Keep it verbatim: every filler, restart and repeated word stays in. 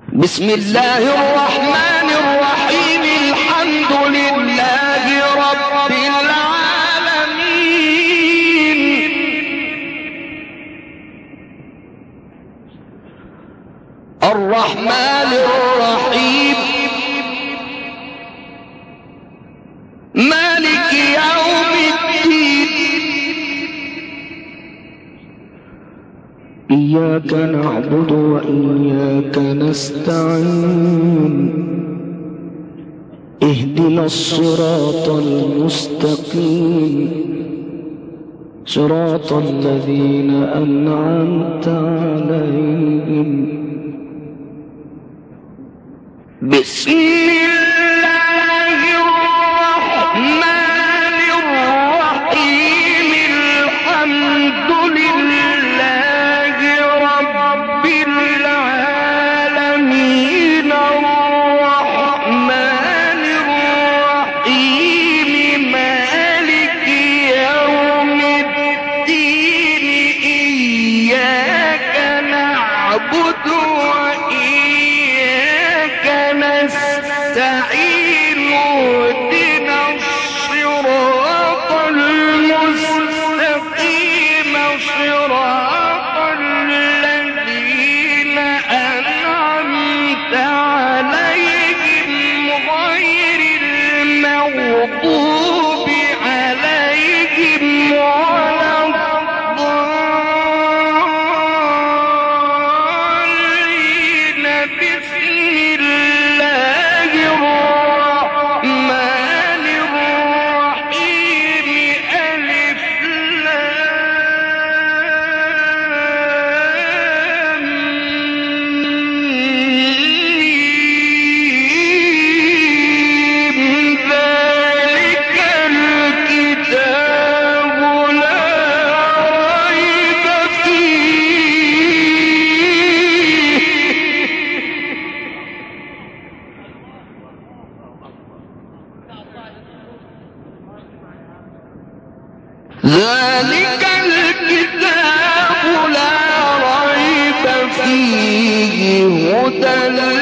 بسم الله الرحمن الرحيم. الحمد لله رب العالمين، الرحمن الرحيم، مالك يوم الدين. إياك نعبد وإياك نستعين، اهدنا الصراط المستقيم، صراط الذين أنعمت عليهم. بسم الله الرحمن الرحيم. الحمد لله رب العالمين، الرحمن الرحيم، مالك يوم الدين. إياك نعبد وإياك نستعين، اهدنا الصراط المستقيم، صراط الذين أنعمت عليهم غير المغضوب عليهم ولا الضالين. بسم الله الرحمن الرحيم. ألف لام ميم. ذلك الكتاب لا ريب فيه. ذلك الكتاب لا ريب فيه، هدى